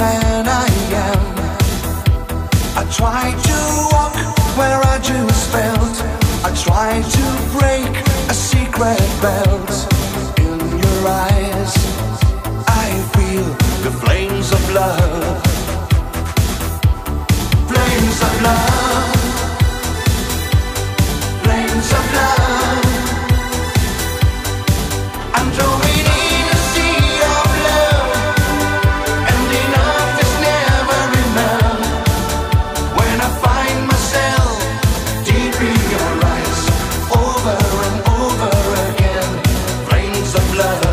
man I am. I try to walk where I just felt. I try to break a secret belt. In your eyes I feel the flames of love. Flames of love. Flames of love. I'm drawing in a sea of love, and enough is never enough. When I find myself deep in your eyes, over and over again, flames of love.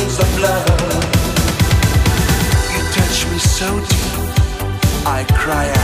cry